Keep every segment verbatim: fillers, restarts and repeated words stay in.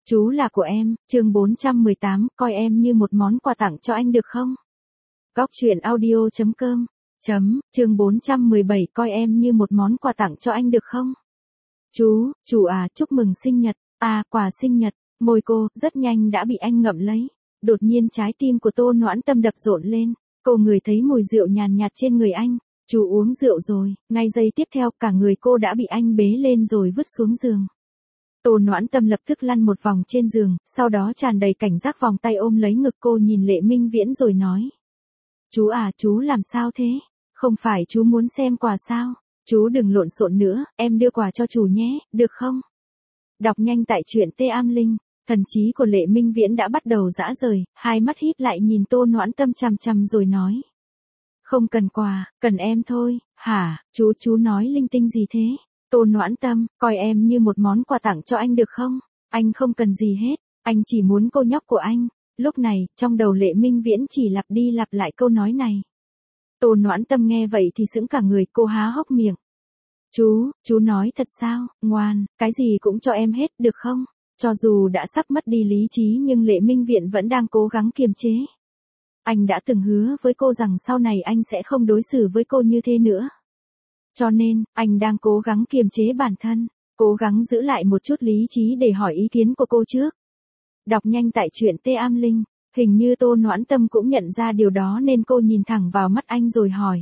Chú là của em, chương bốn trăm mười tám, coi em như một món quà tặng cho anh được không? Góc truyện audio chấm com, chấm, chương bốn trăm mười bảy, coi em như một món quà tặng cho anh được không? Chú, chú à, chúc mừng sinh nhật, à, quà sinh nhật, môi cô, rất nhanh đã bị anh ngậm lấy. Đột nhiên trái tim của Tô Noãn Tâm đập rộn lên, cô ngửi thấy mùi rượu nhàn nhạt trên người anh. Chú uống rượu rồi, ngay giây tiếp theo cả người cô đã bị anh bế lên rồi vứt xuống giường. Tô Noãn Tâm lập tức lăn một vòng trên giường, sau đó tràn đầy cảnh giác vòng tay ôm lấy ngực cô nhìn Lệ Minh Viễn rồi nói. Chú à, chú làm sao thế? Không phải chú muốn xem quà sao? Chú đừng lộn xộn nữa, em đưa quà cho chú nhé, được không? Đọc nhanh tại truyện T Am Linh, thần trí của Lệ Minh Viễn đã bắt đầu rã rời, hai mắt híp lại nhìn Tô Noãn Tâm chằm chằm rồi nói. Không cần quà, cần em thôi, hả, chú chú nói linh tinh gì thế? Tô Noãn Tâm, coi em như một món quà tặng cho anh được không? Anh không cần gì hết, anh chỉ muốn cô nhóc của anh. Lúc này, trong đầu Lệ Minh Viễn chỉ lặp đi lặp lại câu nói này. Tô Noãn Tâm nghe vậy thì sững cả người, cô há hốc miệng. Chú, chú nói thật sao, ngoan, cái gì cũng cho em hết, được không? Cho dù đã sắp mất đi lý trí nhưng Lệ Minh Viễn vẫn đang cố gắng kiềm chế. Anh đã từng hứa với cô rằng sau này anh sẽ không đối xử với cô như thế nữa. Cho nên, anh đang cố gắng kiềm chế bản thân, cố gắng giữ lại một chút lý trí để hỏi ý kiến của cô trước. Đọc nhanh tại truyện T Am Linh, hình như Tô Noãn Tâm cũng nhận ra điều đó nên cô nhìn thẳng vào mắt anh rồi hỏi.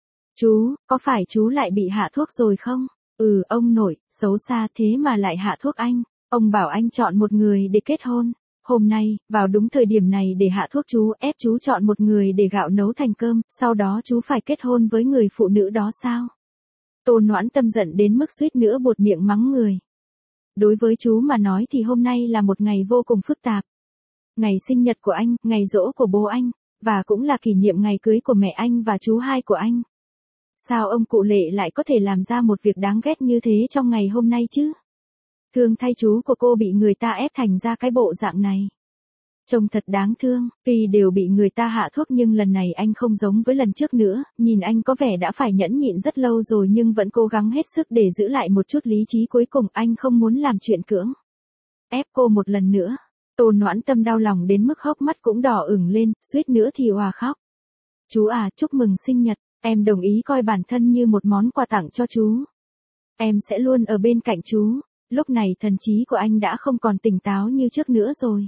Chú, có phải chú lại bị hạ thuốc rồi không? Ừ, ông nội, xấu xa thế mà lại hạ thuốc anh. Ông bảo anh chọn một người để kết hôn. Hôm nay, vào đúng thời điểm này để hạ thuốc chú, ép chú chọn một người để gạo nấu thành cơm, sau đó chú phải kết hôn với người phụ nữ đó sao? Tô Noãn Tâm giận đến mức suýt nữa buột miệng mắng người. Đối với chú mà nói thì hôm nay là một ngày vô cùng phức tạp. Ngày sinh nhật của anh, ngày giỗ của bố anh, và cũng là kỷ niệm ngày cưới của mẹ anh và chú hai của anh. Sao ông cụ Lệ lại có thể làm ra một việc đáng ghét như thế trong ngày hôm nay chứ? Thương thay chú của cô bị người ta ép thành ra cái bộ dạng này. Trông thật đáng thương, tuy đều bị người ta hạ thuốc nhưng lần này anh không giống với lần trước nữa, nhìn anh có vẻ đã phải nhẫn nhịn rất lâu rồi nhưng vẫn cố gắng hết sức để giữ lại một chút lý trí, cuối cùng anh không muốn làm chuyện cưỡng ép cô một lần nữa. Tô Noãn Tâm đau lòng đến mức hốc mắt cũng đỏ ửng lên, suýt nữa thì òa khóc. Chú à, chúc mừng sinh nhật, em đồng ý coi bản thân như một món quà tặng cho chú. Em sẽ luôn ở bên cạnh chú. Lúc này thần trí của anh đã không còn tỉnh táo như trước nữa rồi.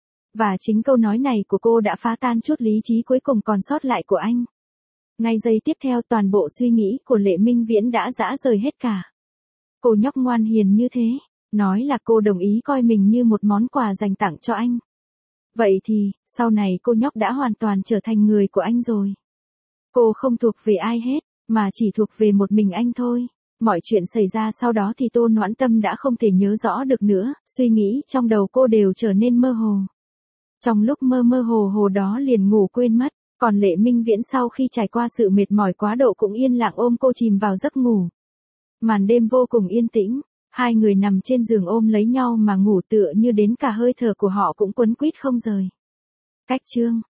Và chính câu nói này của cô đã phá tan chút lý trí cuối cùng còn sót lại của anh. Ngay giây tiếp theo toàn bộ suy nghĩ của Lệ Minh Viễn đã rã rời hết cả. Cô nhóc ngoan hiền như thế, nói là cô đồng ý coi mình như một món quà dành tặng cho anh. Vậy thì, sau này cô nhóc đã hoàn toàn trở thành người của anh rồi. Cô không thuộc về ai hết, mà chỉ thuộc về một mình anh thôi. Mọi chuyện xảy ra sau đó thì Tô Noãn Tâm đã không thể nhớ rõ được nữa, suy nghĩ trong đầu cô đều trở nên mơ hồ. Trong lúc mơ mơ hồ hồ đó liền ngủ quên mất, còn Lệ Minh Viễn sau khi trải qua sự mệt mỏi quá độ cũng yên lặng ôm cô chìm vào giấc ngủ. Màn đêm vô cùng yên tĩnh, hai người nằm trên giường ôm lấy nhau mà ngủ tựa như đến cả hơi thở của họ cũng quấn quýt không rời. Cách chương